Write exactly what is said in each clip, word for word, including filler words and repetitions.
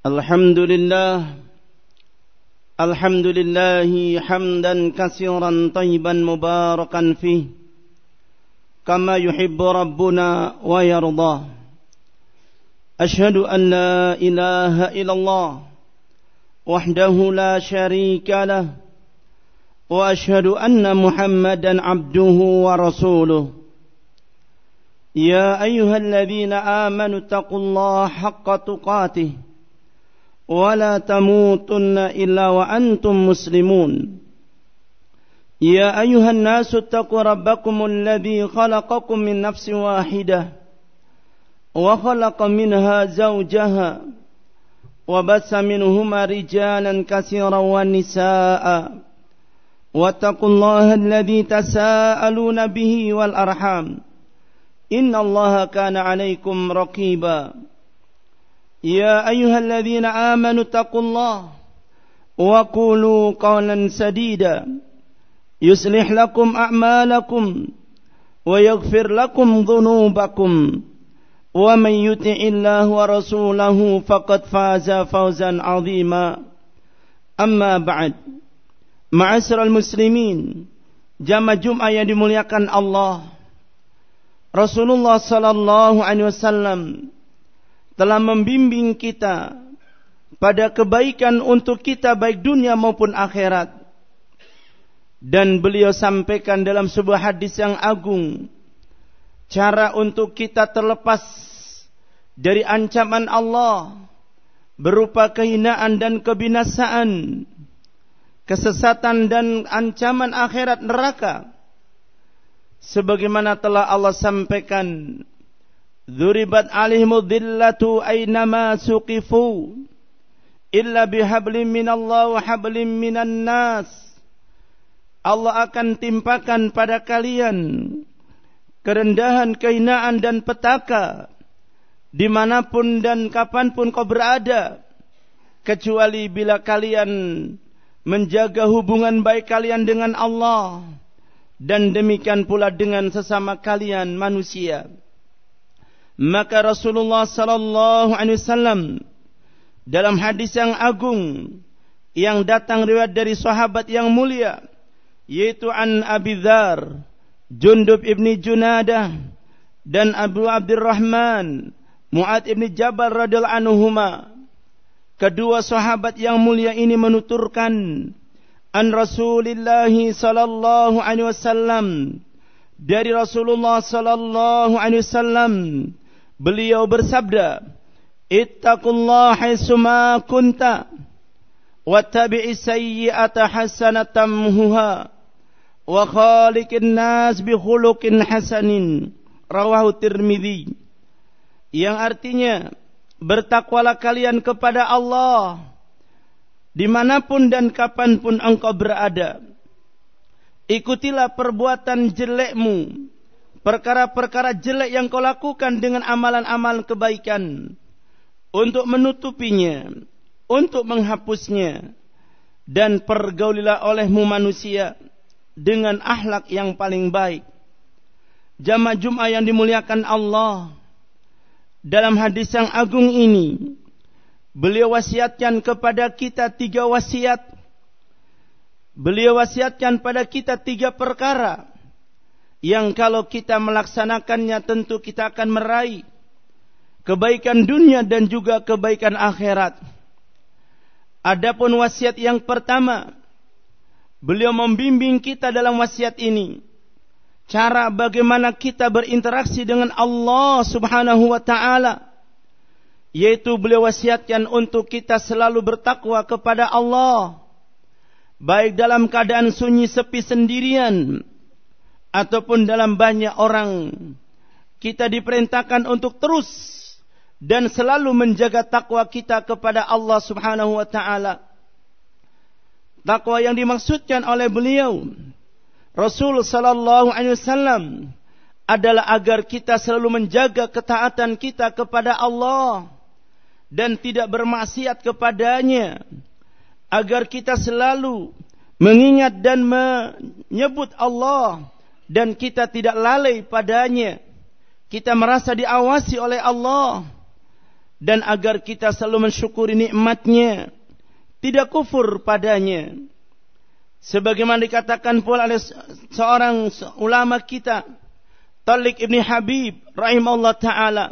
Alhamdulillah Alhamdulillahi hamdan katsiran tayyiban mubarakan fih kama yuhibbu rabbuna wa yardah. Ashhadu an la ilaha illallah wahdahu la syarika lah wa ashhadu anna Muhammadan abduhu wa rasuluh. Ya ayyuhalladzina amanu taqullaha haqqa tuqatih ولا تموتن إلا وأنتم مسلمون يا أيها الناس اتقوا ربكم الذي خلقكم من نفس واحدة وخلق منها زوجها وبث منهما رجالا كثيرا ونساء واتقوا الله الذي تساءلون به والأرحام إن الله كان عليكم رقيبا يا أيها الذين آمنوا اتقوا الله وقولوا قولا سديدا يصلح لكم أعمالكم ويغفر لكم ذنوبكم ومن يطع الله ورسوله فقد فاز فوزا عظيما أما بعد معاشر المسلمين jamaah Jumat yang dimuliakan Allah, Rasulullah sallallahu alaihi wasallam telah membimbing kita pada kebaikan untuk kita baik dunia maupun akhirat. Dan beliau sampaikan dalam sebuah hadis yang agung cara untuk kita terlepas dari ancaman Allah berupa kehinaan dan kebinasaan, kesesatan dan ancaman akhirat neraka. Sebagaimana telah Allah sampaikan, Dzuribat alaihimu dhillatu aynama suqifu illa bihablim minallah wa hablim minan nas. Allah akan timpakan pada kalian kerendahan, kehinaan dan petaka dimanapun dan kapanpun kau berada, kecuali bila kalian menjaga hubungan baik kalian dengan Allah dan demikian pula dengan sesama kalian manusia. Maka Rasulullah sallallahu alaihi wasallam dalam hadis yang agung yang datang riwayat dari sahabat yang mulia, yaitu an Abi Dzar, Jundub ibni Junadah dan Abu Abdurrahman Mu'ad ibni Jabal radhiyallahu anhuma, kedua sahabat yang mulia ini menuturkan an Rasulillah sallallahu alaihi wasallam, dari Rasulullah sallallahu alaihi wasallam, beliau bersabda, ittaqullaha haitsuma kunta wattabi'is sayyi'ata hasanatan tamhuha wa khaliqin nas bi khuluqin hasanin, rawahu Tirmidzi. Yang artinya, bertakwalah kalian kepada Allah dimanapun dan kapanpun engkau berada. Ikutilah perbuatan jelekmu, perkara-perkara jelek yang kau lakukan dengan amalan-amalan kebaikan, untuk menutupinya, untuk menghapusnya, dan pergaulilah olehmu manusia dengan akhlak yang paling baik. Jamaah Jumat yang dimuliakan Allah, dalam hadis yang agung ini beliau wasiatkan kepada kita tiga wasiat. Beliau wasiatkan pada kita tiga perkara yang kalau kita melaksanakannya tentu kita akan meraih kebaikan dunia dan juga kebaikan akhirat. Adapun wasiat yang pertama, beliau membimbing kita dalam wasiat ini cara bagaimana kita berinteraksi dengan Allah Subhanahu wa taala, yaitu beliau wasiatkan untuk kita selalu bertakwa kepada Allah, baik dalam keadaan sunyi sepi sendirian ataupun dalam banyak orang. Kita diperintahkan untuk terus dan selalu menjaga takwa kita kepada Allah Subhanahu wa taala. Takwa yang dimaksudkan oleh beliau Rasul sallallahu alaihi wasallam adalah agar kita selalu menjaga ketaatan kita kepada Allah dan tidak bermaksiat kepadanya, agar kita selalu mengingat dan menyebut Allah dan kita tidak lalai padanya. Kita merasa diawasi oleh Allah dan agar kita selalu mensyukuri nikmatnya, tidak kufur padanya. Sebagaimana dikatakan pula oleh seorang ulama kita, Talik Ibn Habib rahimahullah ta'ala,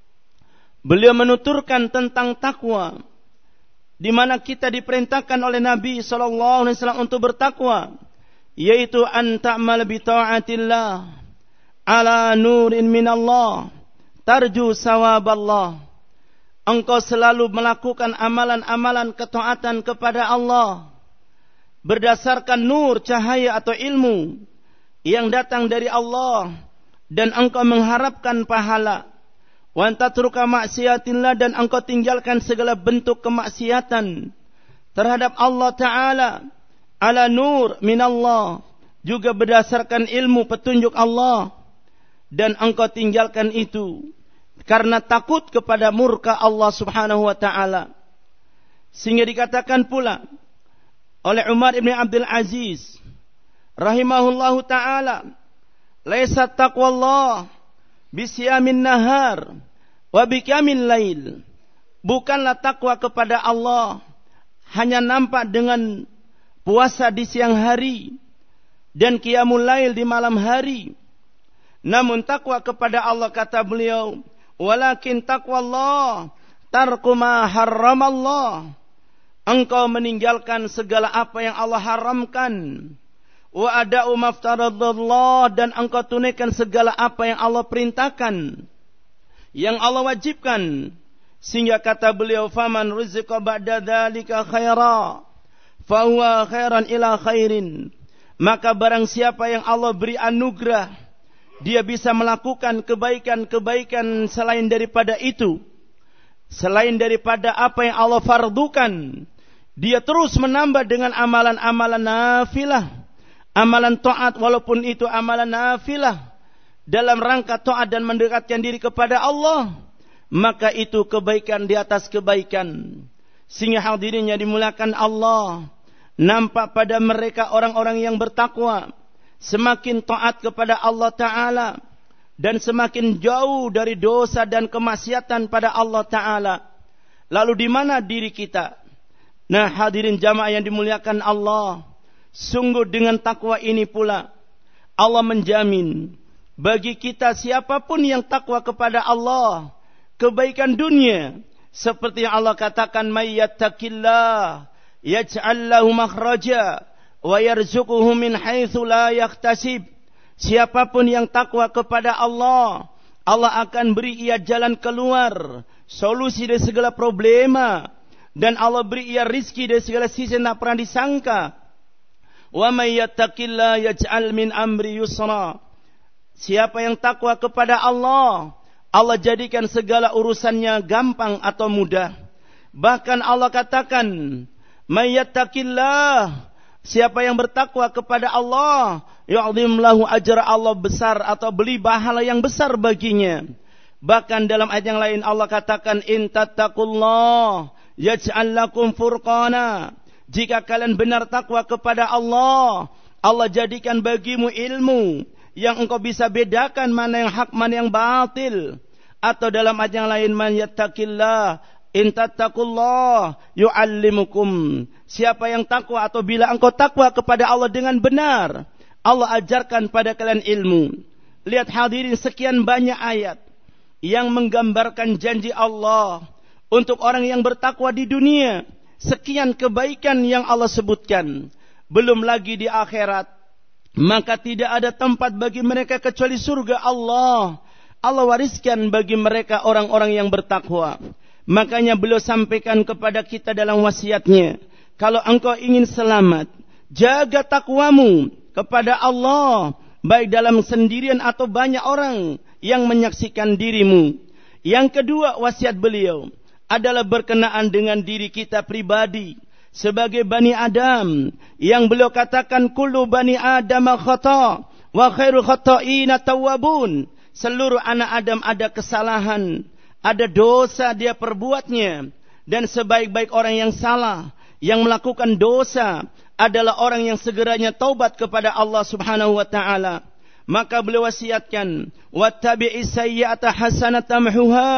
beliau menuturkan tentang takwa, di mana kita diperintahkan oleh Nabi sallallahu alaihi wasallam untuk bertakwa, yaitu an ta'mal bi ta'atillah ala nurin minallah tarju sawaballah. Engkau selalu melakukan amalan-amalan ketaatan kepada Allah berdasarkan nur, cahaya atau ilmu yang datang dari Allah, dan engkau mengharapkan pahala. Wa tatruka maksiatillah, dan engkau tinggalkan segala bentuk kemaksiatan terhadap Allah Ta'ala ala nur minallah, juga berdasarkan ilmu petunjuk Allah, dan engkau tinggalkan itu karena takut kepada murka Allah Subhanahu wa ta'ala. Sehingga dikatakan pula oleh Umar ibn Abdul Aziz rahimahullahu ta'ala, laisa taqwallah bisyamin nahar wa biqiyamil lail. Bukanlah takwa kepada Allah hanya nampak dengan puasa di siang hari dan qiyamul lail di malam hari. Namun takwa kepada Allah, kata beliau, walakin taqwallah tarku ma harramallah. Engkau meninggalkan segala apa yang Allah haramkan. Wa ada'u maftaradallah, dan engkau tunaikan segala apa yang Allah perintahkan, yang Allah wajibkan. Sehingga kata beliau, faman rizqa ba'da dzalika khaira fa huwa khairan ila khairin. Maka barang siapa yang Allah beri anugerah, dia bisa melakukan kebaikan-kebaikan selain daripada itu, selain daripada apa yang Allah fardukan, dia terus menambah dengan amalan-amalan nafilah, amalan taat, walaupun itu amalan nafilah dalam rangka taat dan mendekatkan diri kepada Allah, maka itu kebaikan di atas kebaikan. Sehingga hadirinnya dimuliakan Allah, nampak pada mereka orang-orang yang bertakwa semakin taat kepada Allah Ta'ala dan semakin jauh dari dosa dan kemaksiatan pada Allah Ta'ala. Lalu di mana diri kita? Nah, hadirin jamaah yang dimuliakan Allah, sungguh dengan takwa ini pula Allah menjamin bagi kita, siapapun yang takwa kepada Allah, kebaikan dunia, seperti yang Allah katakan, may yattaqillah yaj'al lahu makhraja wa yarzuquhu min haitsu la yahtasib. Siapapun yang takwa kepada Allah, Allah akan beri ia jalan keluar, solusi dari segala problema, dan Allah beri ia rizki dari segala sisi yang tak pernah disangka. Wa may yattaqillah yaj'al min amri yusra. Siapa yang takwa kepada Allah, Allah jadikan segala urusannya gampang atau mudah. Bahkan Allah katakan, may yattaqillah, siapa yang bertakwa kepada Allah, yu'zim lahu ajra, Allah besar atau beli pahala yang besar baginya. Bahkan dalam ayat yang lain Allah katakan, in tattaqullah yaj'al lakum furqana. Jika kalian benar takwa kepada Allah, Allah jadikan bagimu ilmu yang engkau bisa bedakan mana yang hak, mana yang batil. Atau dalam ayat yang lain, man yattaqillah in tattaqullah yu'allimukum. Siapa yang takwa, atau bila engkau takwa kepada Allah dengan benar, Allah ajarkan pada kalian ilmu. Lihat hadirin, sekian banyak ayat yang menggambarkan janji Allah untuk orang yang bertakwa di dunia. Sekian kebaikan yang Allah sebutkan. Belum lagi di akhirat, maka tidak ada tempat bagi mereka kecuali surga Allah. Allah wariskan bagi mereka orang-orang yang bertakwa. Makanya beliau sampaikan kepada kita dalam wasiatnya, kalau engkau ingin selamat, jaga takwamu kepada Allah, baik dalam sendirian atau banyak orang yang menyaksikan dirimu. Yang kedua, wasiat beliau adalah berkenaan dengan diri kita pribadi sebagai Bani Adam, yang beliau katakan, kullu Bani Adam khata wa khairu khata'ina tawwabun. Seluruh anak Adam ada kesalahan, ada dosa dia perbuatnya, dan sebaik-baik orang yang salah, yang melakukan dosa, adalah orang yang segeranya taubat kepada Allah Subhanahu wa ta'ala. Maka beliau wasiatkan, wattabi'is sayyi'ata hasanatan tamhuha.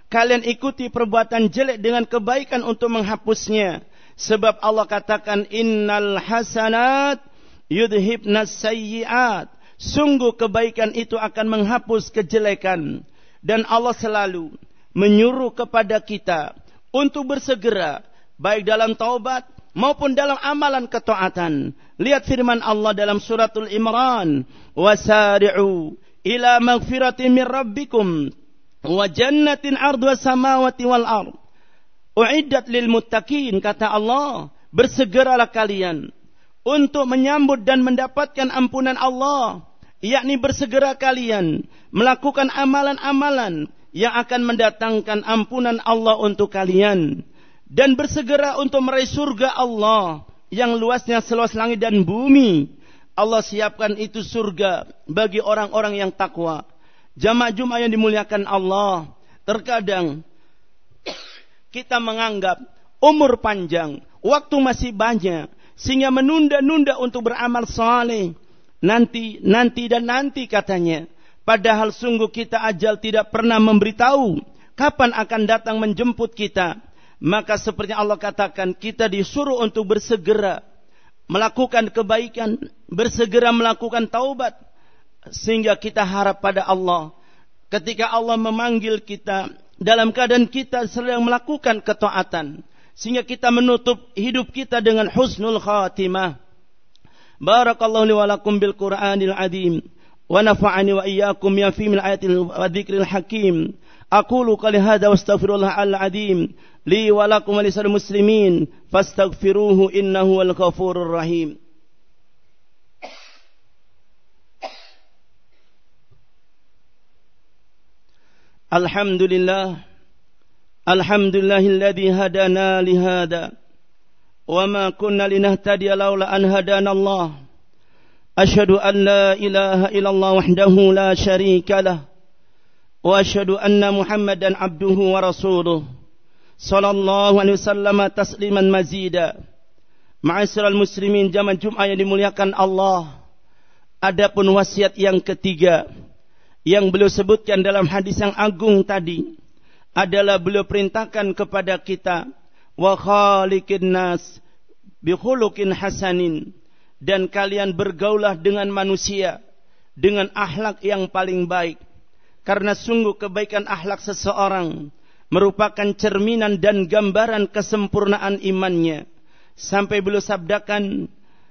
kalian ikuti perbuatan jelek dengan kebaikan untuk menghapusnya. Sebab Allah katakan, innal hasanat yudhibnas sayyiat. Sungguh kebaikan itu akan menghapus kejelekan. Dan Allah selalu menyuruh kepada kita untuk bersegera, baik dalam taubat maupun dalam amalan ketaatan. Lihat firman Allah dalam suratul Imran, wasari'u ila maghfiratin min rabbikum wa jannatin 'arduha samawati wal ard uiddat lil muttaqin. Kata Allah, bersegeralah kalian untuk menyambut dan mendapatkan ampunan Allah, yakni bersegera kalian melakukan amalan-amalan yang akan mendatangkan ampunan Allah untuk kalian, dan bersegera untuk meraih surga Allah yang luasnya seluas langit dan bumi. Allah siapkan itu surga bagi orang-orang yang takwa. Jamaah Jumat yang dimuliakan Allah, terkadang kita menganggap umur panjang, waktu masih banyak, sehingga menunda-nunda untuk beramal saleh. Nanti, nanti dan nanti katanya. Padahal sungguh kita ajal tidak pernah memberitahu kapan akan datang menjemput kita. Maka seperti Allah katakan, kita disuruh untuk bersegera melakukan kebaikan, bersegera melakukan taubat, sehingga kita harap pada Allah. Ketika Allah memanggil kita dalam keadaan kita sedang melakukan ketaatan, sehingga kita menutup hidup kita dengan husnul khatimah. Barakallahu li wa lakum bil Qur'anil azim wa nafa'ani wa iyyakum ya fi min ayatil wa dzikril hakim. Aqulu qali hadza wa astaghfirullah al-azim li wa lakum wa lisal muslimin fastaghfiruhu innahu wal ghafurur rahim. Alhamdulillah, alhamdulillahilladzi hadana li hada wa ma kunna linahtadiya laula an hadana Allah. Asyhadu an la ilaha illallah wahdahu la syarika lah wa asyhadu anna Muhammadan abduhu wa rasuluh sallallahu alaihi wasallam tasliman mazida. Ma'asyiral muslimin jamaah Jumat yang dimuliakan Allah, adapun wasiat yang ketiga yang beliau sebutkan dalam hadis yang agung tadi adalah beliau perintahkan kepada kita, wa khaliqin nas bi khuluqin hasanin, dan kalian bergaulah dengan manusia dengan akhlak yang paling baik, karena sungguh kebaikan akhlak seseorang merupakan cerminan dan gambaran kesempurnaan imannya. Sampai beliau sabdakan,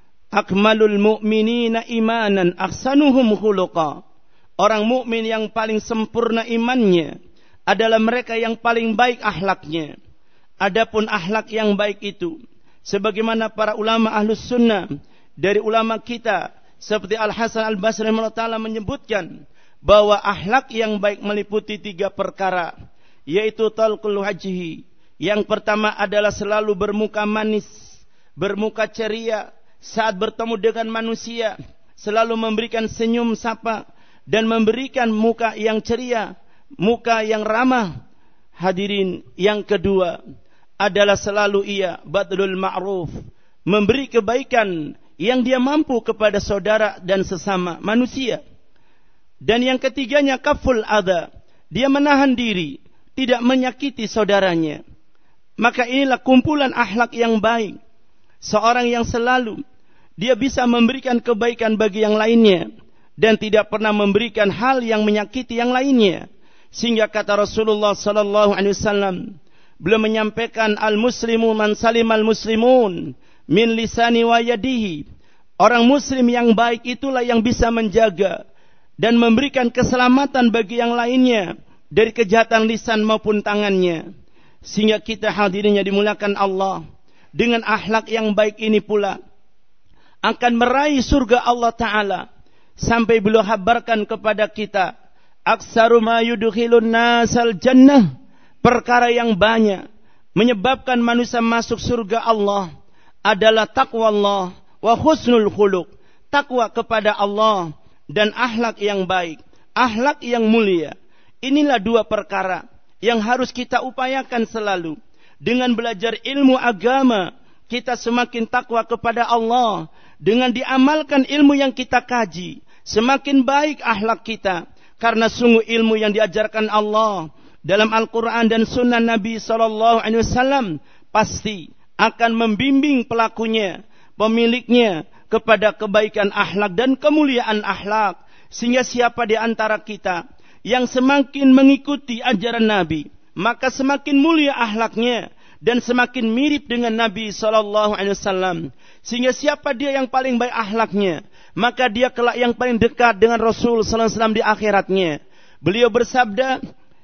akmalul mu'minina imanan ahsanuhum khuluqa. Orang mukmin yang paling sempurna imannya adalah mereka yang paling baik akhlaknya. Adapun akhlak yang baik itu, sebagaimana para ulama ahlus sunnah dari ulama kita seperti Al-Hasan Al-Basri rahimahullah ta'ala menyebutkan bahwa akhlak yang baik meliputi tiga perkara, yaitu talqul wajhi. Yang pertama adalah selalu bermuka manis, bermuka ceria saat bertemu dengan manusia, selalu memberikan senyum sapa dan memberikan muka yang ceria, muka yang ramah. Hadirin, yang kedua adalah selalu ia badlul ma'ruf, memberi kebaikan yang dia mampu kepada saudara dan sesama manusia. Dan yang ketiganya kaful adha, dia menahan diri, tidak menyakiti saudaranya. Maka inilah kumpulan akhlak yang baik. Seorang yang selalu dia bisa memberikan kebaikan bagi yang lainnya dan tidak pernah memberikan hal yang menyakiti yang lainnya. Sehingga kata Rasulullah sallallahu alaihi wasallam, beliau menyampaikan, al-muslimu man salimal muslimun min lisani wa yadihi. Orang muslim yang baik itulah yang bisa menjaga dan memberikan keselamatan bagi yang lainnya dari kejahatan lisan maupun tangannya. Sehingga kita hadirinnya dimuliakan Allah, dengan akhlak yang baik ini pula akan meraih surga Allah Ta'ala. Sampai beliau habarkan kepada kita, aksaru ma yudkhilun nasal jannah, perkara yang banyak menyebabkan manusia masuk surga Allah adalah taqwa Allah wa husnul khuluq, takwa kepada Allah dan akhlak yang baik, akhlak yang mulia. Inilah dua perkara yang harus kita upayakan selalu. Dengan belajar ilmu agama, kita semakin takwa kepada Allah. Dengan diamalkan ilmu yang kita kaji, semakin baik akhlak kita. Karena sungguh ilmu yang diajarkan Allah dalam Al-Quran dan Sunnah Nabi Sallallahu Alaihi Wasallam pasti akan membimbing pelakunya, pemiliknya kepada kebaikan akhlak dan kemuliaan akhlak. Sehingga siapa di antara kita yang semakin mengikuti ajaran Nabi, maka semakin mulia akhlaknya dan semakin mirip dengan Nabi Sallallahu Alaihi Wasallam. Sehingga siapa dia yang paling baik akhlaknya, maka dia kelak yang paling dekat dengan Rasul Sallallahu Alaihi Wasallam di akhiratnya. Beliau bersabda,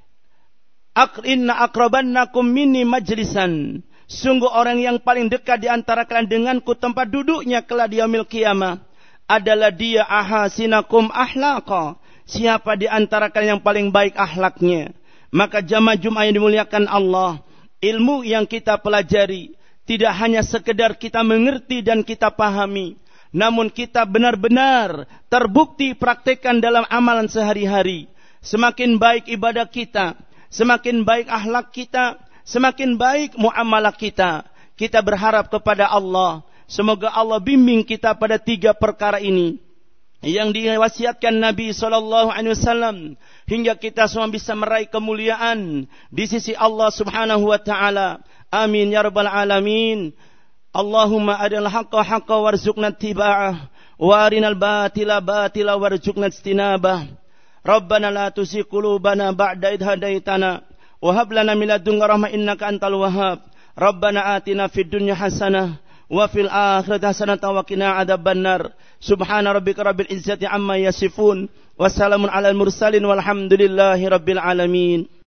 "Inna akrabannakum minni majlisan." Sungguh orang yang paling dekat di antara kalian denganku tempat duduknya kelak di yaumil qiyamah adalah dia ahasinakum akhlaqa. Siapa di antara kalian yang paling baik akhlaknya? Maka jamaah Jumat yang dimuliakan Allah, ilmu yang kita pelajari tidak hanya sekedar kita mengerti dan kita pahami, namun kita benar-benar terbukti praktekkan dalam amalan sehari-hari. Semakin baik ibadah kita, semakin baik akhlak kita, semakin baik muamalah kita. Kita berharap kepada Allah, semoga Allah bimbing kita pada tiga perkara ini yang diwasiatkan Nabi Sallallahu Alaihi Wasallam, hingga kita semua bisa meraih kemuliaan di sisi Allah Subhanahu Wa Taala. Amin ya rabbal alamin. Allahumma arinal haqqa haqqa warzuqna ittiba'ah wa arinal batila batila warzuqna ijtinabah. Rabbana la tuzigh qulubana ba'da idh hadaitana wa hab lana min ladunka rahmah innaka antal wahhab. Rabbana atina fid dunya hasanah wa fil akhirati hasanatan wa qina adzabannar. Subhana rabbika rabbil izzati amma yasifun wa salamun alal mursalin walhamdulillahi rabbil alamin.